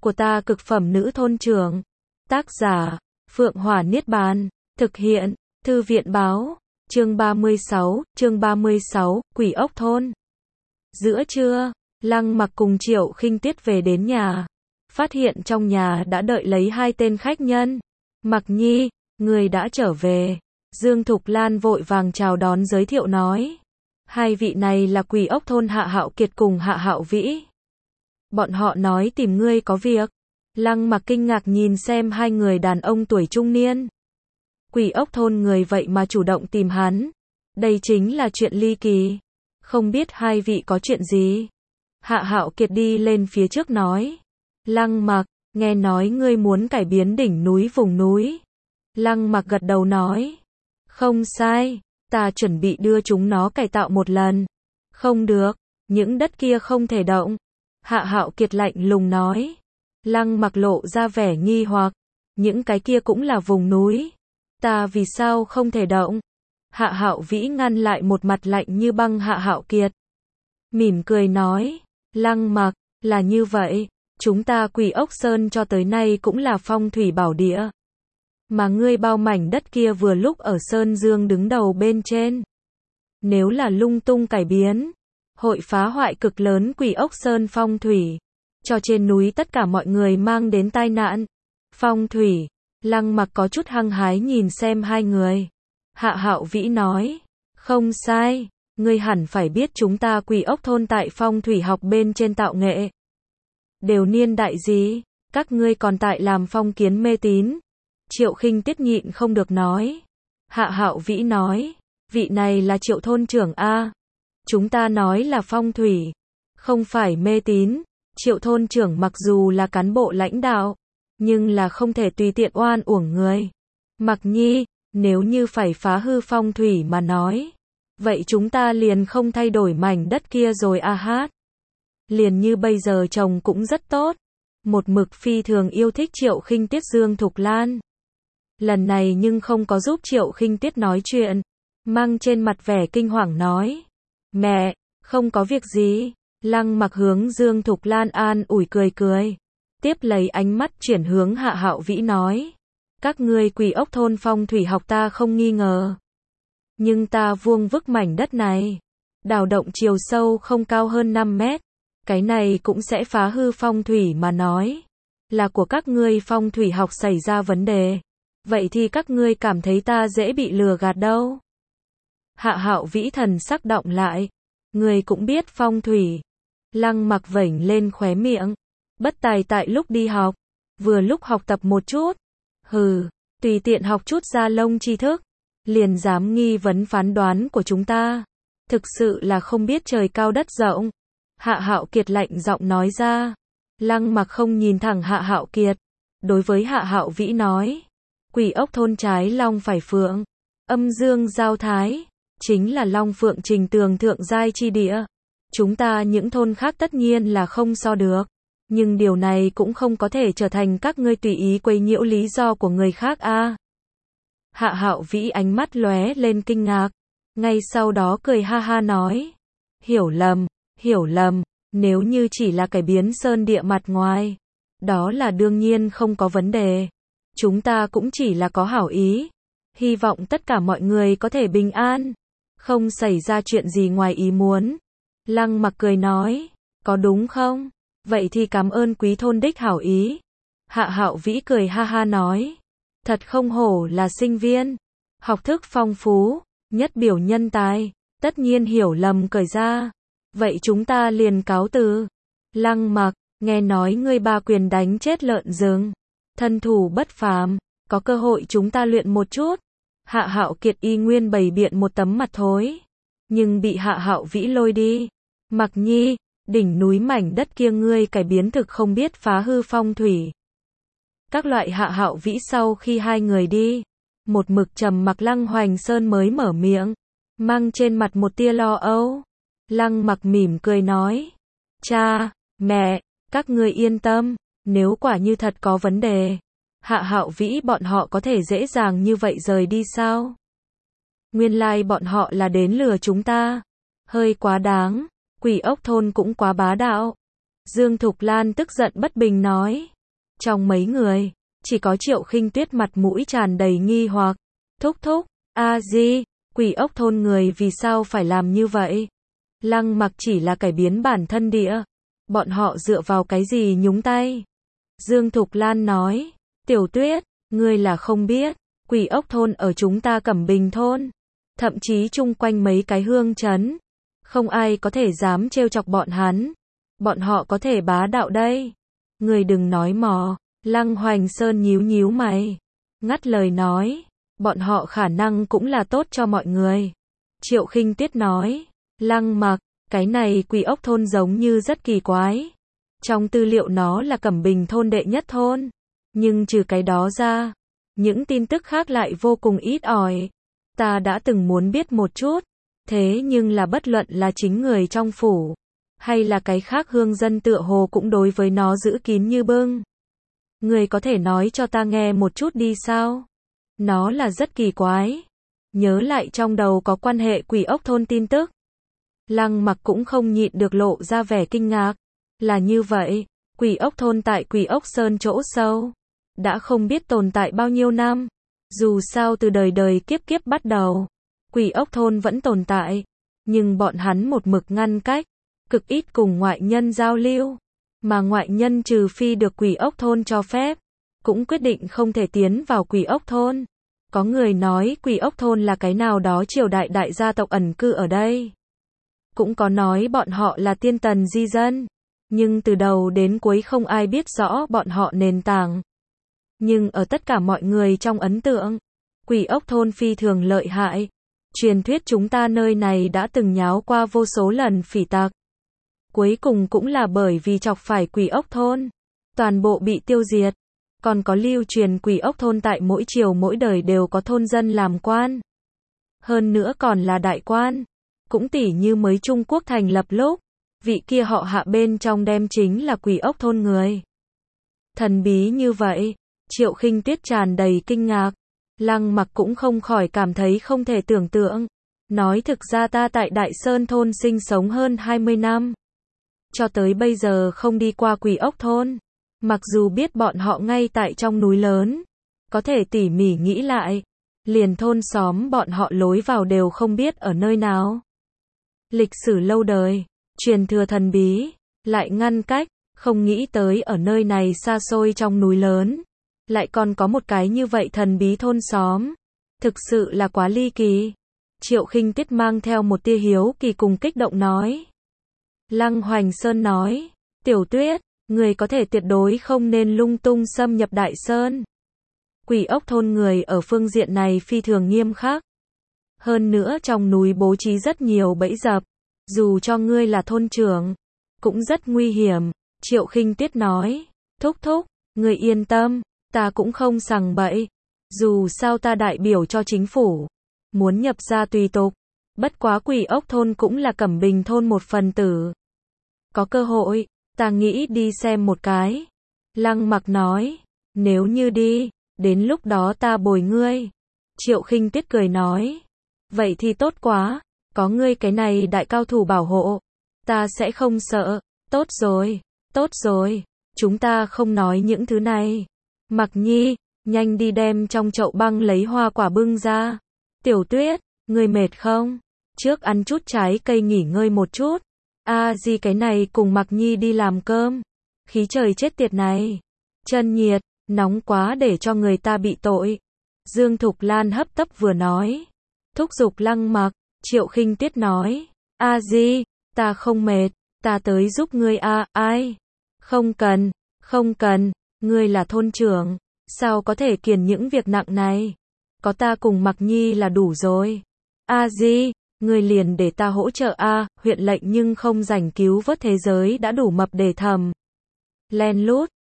của ta cực phẩm nữ thôn trưởng. Tác giả, Phượng Hỏa Niết Bàn. Thực hiện, Thư viện báo. Chương 36, Quỷ ốc thôn. Giữa trưa, Lăng Mặc cùng Triệu Khinh Tiết về đến nhà. Phát hiện trong nhà đã đợi lấy hai tên khách nhân. Mặc Nhi, người đã trở về. Dương Thục Lan vội vàng chào đón giới thiệu nói. Hai vị này là Quỷ ốc thôn Hạ Hạo Kiệt cùng Hạ Hạo Vĩ. Bọn họ nói tìm ngươi có việc. Lăng Mặc kinh ngạc nhìn xem hai người đàn ông tuổi trung niên. Quỷ ốc thôn người vậy mà chủ động tìm hắn. Đây chính là chuyện ly kỳ. Không biết hai vị có chuyện gì? Hạ Hạo Kiệt đi lên phía trước nói. Lăng Mặc, nghe nói ngươi muốn cải biến đỉnh núi vùng núi. Lăng Mặc gật đầu nói. Không sai, ta chuẩn bị đưa chúng nó cải tạo một lần. Không được, những đất kia không thể động. Hạ Hạo Kiệt lạnh lùng nói. Lăng Mặc lộ ra vẻ nghi hoặc. Những cái kia cũng là vùng núi. Ta vì sao không thể động? Hạ Hạo Vĩ ngăn lại một mặt lạnh như băng Hạ Hạo Kiệt. Mỉm cười nói. Lăng Mặc, là như vậy. Chúng ta Quỷ ốc sơn cho tới nay cũng là phong thủy bảo địa. Mà ngươi bao mảnh đất kia vừa lúc ở Sơn Dương đứng đầu bên trên. Nếu là lung tung cải biến, hội phá hoại cực lớn Quỷ ốc sơn phong thủy. Cho trên núi tất cả mọi người mang đến tai nạn. Phong thủy, Lăng Mặc có chút hăng hái nhìn xem hai người. Hạ Hạo Vĩ nói. Không sai, ngươi hẳn phải biết chúng ta Quỷ ốc thôn tại phong thủy học bên trên tạo nghệ. Đều niên đại gì, các ngươi còn tại làm phong kiến mê tín. Triệu Khinh Tiết nhịn không được nói. Hạ Hạo Vĩ nói. Vị này là Triệu thôn trưởng A. Chúng ta nói là phong thủy. Không phải mê tín. Triệu thôn trưởng mặc dù là cán bộ lãnh đạo. Nhưng là không thể tùy tiện oan uổng người. Mặc Nhi, nếu như phải phá hư phong thủy mà nói. Vậy chúng ta liền không thay đổi mảnh đất kia rồi a hát. Liền như bây giờ chồng cũng rất tốt. Một mực phi thường yêu thích Triệu Khinh Tiết Dương Thục Lan. Lần này nhưng không có giúp Triệu Khinh Tiết nói chuyện. Mang trên mặt vẻ kinh hoàng nói. Mẹ, không có việc gì. Lăng Mặc hướng Dương Thục Lan an ủi cười cười. Tiếp lấy ánh mắt chuyển hướng Hạ Hạo Vĩ nói. Các ngươi Quỷ ốc thôn phong thủy học ta không nghi ngờ. Nhưng ta vuông vức mảnh đất này. Đào động chiều sâu không cao hơn 5 mét. Cái này cũng sẽ phá hư phong thủy mà nói. Là của các ngươi phong thủy học xảy ra vấn đề. Vậy thì các ngươi cảm thấy ta dễ bị lừa gạt đâu. Hạ Hạo Vĩ thần sắc động lại. Người cũng biết phong thủy. Lăng Mặc vểnh lên khóe miệng. Bất tài tại lúc đi học. Vừa lúc học tập một chút. Hừ, tùy tiện học chút da lông tri thức. Liền dám nghi vấn phán đoán của chúng ta. Thực sự là không biết trời cao đất rộng. Hạ Hạo Kiệt lạnh giọng nói ra. Lăng Mặc không nhìn thẳng Hạ Hạo Kiệt. Đối với Hạ Hạo Vĩ nói. Quỷ ốc thôn trái long phải phượng. Âm dương giao thái. Chính là long phượng trình tường thượng giai chi địa. Chúng ta những thôn khác tất nhiên là không so được. Nhưng điều này cũng không có thể trở thành các ngươi tùy ý quấy nhiễu lý do của người khác a. Hạ Hạo Vĩ ánh mắt lóe lên kinh ngạc. Ngay sau đó cười ha ha nói. Hiểu lầm, nếu như chỉ là cải biến sơn địa mặt ngoài. Đó là đương nhiên không có vấn đề. Chúng ta cũng chỉ là có hảo ý. Hy vọng tất cả mọi người có thể bình an. Không xảy ra chuyện gì ngoài ý muốn. Lăng Mặc cười nói. Có đúng không? Vậy thì cảm ơn quý thôn đích hảo ý. Hạ Hạo Vĩ cười ha ha nói. Thật không hổ là sinh viên. Học thức phong phú, nhất biểu nhân tài. Tất nhiên hiểu lầm cởi ra. Vậy chúng ta liền cáo từ. Lăng Mặc, nghe nói ngươi ba quyền đánh chết lợn rừng. Thân thủ bất phàm, có cơ hội chúng ta luyện một chút. Hạ Hạo Kiệt y nguyên bày biện một tấm mặt thối. Nhưng bị Hạ Hạo Vĩ lôi đi. Mặc Nhi, đỉnh núi mảnh đất kia ngươi cải biến thực không biết phá hư phong thủy. Các loại Hạ Hạo Vĩ sau khi hai người đi. Một mực trầm mặc Lăng Hoành Sơn mới mở miệng. Mang trên mặt một tia lo âu. Lăng Mặc mỉm cười nói. Cha, mẹ, các ngươi yên tâm. Nếu quả như thật có vấn đề. Hạ Hạo Vĩ bọn họ có thể dễ dàng như vậy rời đi sao? Nguyên lai bọn họ là đến lừa chúng ta. Hơi quá đáng. Quỷ ốc thôn cũng quá bá đạo. Dương Thục Lan tức giận bất bình nói. Trong mấy người, chỉ có Triệu Khinh Tuyết mặt mũi tràn đầy nghi hoặc. Thúc thúc, a di, quỷ ốc thôn người vì sao phải làm như vậy? Lăng Mặc chỉ là cải biến bản thân địa. Bọn họ dựa vào cái gì nhúng tay? Dương Thục Lan nói, Tiểu Tuyết, ngươi là không biết, quỷ ốc thôn ở chúng ta Cẩm Bình thôn. Thậm chí chung quanh mấy cái hương trấn. Không ai có thể dám trêu chọc bọn hắn. Bọn họ có thể bá đạo đây. Ngươi đừng nói mò. Lăng Hoành Sơn nhíu nhíu mày. Ngắt lời nói. Bọn họ khả năng cũng là tốt cho mọi người. Triệu Khinh Tuyết nói. Lăng Mặc, cái này quỷ ốc thôn giống như rất kỳ quái. Trong tư liệu nó là Cẩm Bình thôn đệ nhất thôn. Nhưng trừ cái đó ra, những tin tức khác lại vô cùng ít ỏi. Ta đã từng muốn biết một chút. Thế nhưng là bất luận là chính người trong phủ, hay là cái khác hương dân tựa hồ cũng đối với nó giữ kín như bưng. Người có thể nói cho ta nghe một chút đi sao? Nó là rất kỳ quái. Nhớ lại trong đầu có quan hệ quỷ ốc thôn tin tức. Lăng Mặc cũng không nhịn được lộ ra vẻ kinh ngạc. Là như vậy, quỷ ốc thôn tại quỷ ốc sơn chỗ sâu. Đã không biết tồn tại bao nhiêu năm. Dù sao từ đời đời kiếp kiếp bắt đầu, quỷ ốc thôn vẫn tồn tại. Nhưng bọn hắn một mực ngăn cách, cực ít cùng ngoại nhân giao lưu. Mà ngoại nhân trừ phi được quỷ ốc thôn cho phép, cũng quyết định không thể tiến vào quỷ ốc thôn. Có người nói quỷ ốc thôn là cái nào đó triều đại đại gia tộc ẩn cư ở đây. Cũng có nói bọn họ là tiên tần di dân. Nhưng từ đầu đến cuối không ai biết rõ bọn họ nền tảng. Nhưng ở tất cả mọi người trong ấn tượng, quỷ ốc thôn phi thường lợi hại. Truyền thuyết chúng ta nơi này đã từng nháo qua vô số lần phỉ tạc. Cuối cùng cũng là bởi vì chọc phải quỷ ốc thôn. Toàn bộ bị tiêu diệt. Còn có lưu truyền quỷ ốc thôn tại mỗi triều mỗi đời đều có thôn dân làm quan. Hơn nữa còn là đại quan. Cũng tỉ như mới Trung Quốc thành lập lúc, vị kia họ Hạ bên trong đem chính là quỷ ốc thôn người. Thần bí như vậy, Triệu Khinh Tuyết tràn đầy kinh ngạc. Lăng Mặc cũng không khỏi cảm thấy không thể tưởng tượng. Nói thực ra ta tại Đại Sơn thôn sinh sống hơn 20 năm. Cho tới bây giờ không đi qua quỷ ốc thôn. Mặc dù biết bọn họ ngay tại trong núi lớn. Có thể tỉ mỉ nghĩ lại. Liền thôn xóm bọn họ lối vào đều không biết ở nơi nào. Lịch sử lâu đời, truyền thừa thần bí, lại ngăn cách, không nghĩ tới ở nơi này xa xôi trong núi lớn. Lại còn có một cái như vậy thần bí thôn xóm. Thực sự là quá ly kỳ. Triệu Khinh Tuyết mang theo một tia hiếu kỳ cùng kích động nói. Lăng Hoành Sơn nói, Tiểu Tuyết, người có thể tuyệt đối không nên lung tung xâm nhập Đại Sơn. Quỷ ốc thôn người ở phương diện này phi thường nghiêm khắc. Hơn nữa trong núi bố trí rất nhiều bẫy dập. Dù cho ngươi là thôn trưởng, cũng rất nguy hiểm. Triệu Khinh Tuyết nói, thúc thúc, ngươi yên tâm, ta cũng không sằng bậy. Dù sao ta đại biểu cho chính phủ, muốn nhập ra tùy tục. Bất quá quỷ ốc thôn cũng là Cẩm Bình thôn một phần tử. Có cơ hội, ta nghĩ đi xem một cái. Lăng Mặc nói, nếu như đi, đến lúc đó ta bồi ngươi. Triệu Khinh Tuyết cười nói, vậy thì tốt quá, có ngươi cái này đại cao thủ bảo hộ, ta sẽ không sợ. Tốt rồi, chúng ta không nói những thứ này. Mặc Nhi, nhanh đi đem trong chậu băng lấy hoa quả bưng ra. Tiểu Tuyết, ngươi mệt không? Trước ăn chút trái cây nghỉ ngơi một chút. Di cái này cùng Mặc Nhi đi làm cơm. Khí trời chết tiệt này. Chân nhiệt, nóng quá để cho người ta bị tội. Dương Thục Lan hấp tấp vừa nói. Thúc giục Lăng Mặc. Triệu Khinh Tuyết nói. Di, ta không mệt, ta tới giúp ngươi ai? Không cần, ngươi là thôn trưởng, sao có thể kiền những việc nặng này? Có ta cùng Mặc Nhi là đủ rồi. Di, ngươi liền để ta hỗ trợ huyện lệnh nhưng không rảnh cứu vớt thế giới đã đủ mập để thầm. Len lút,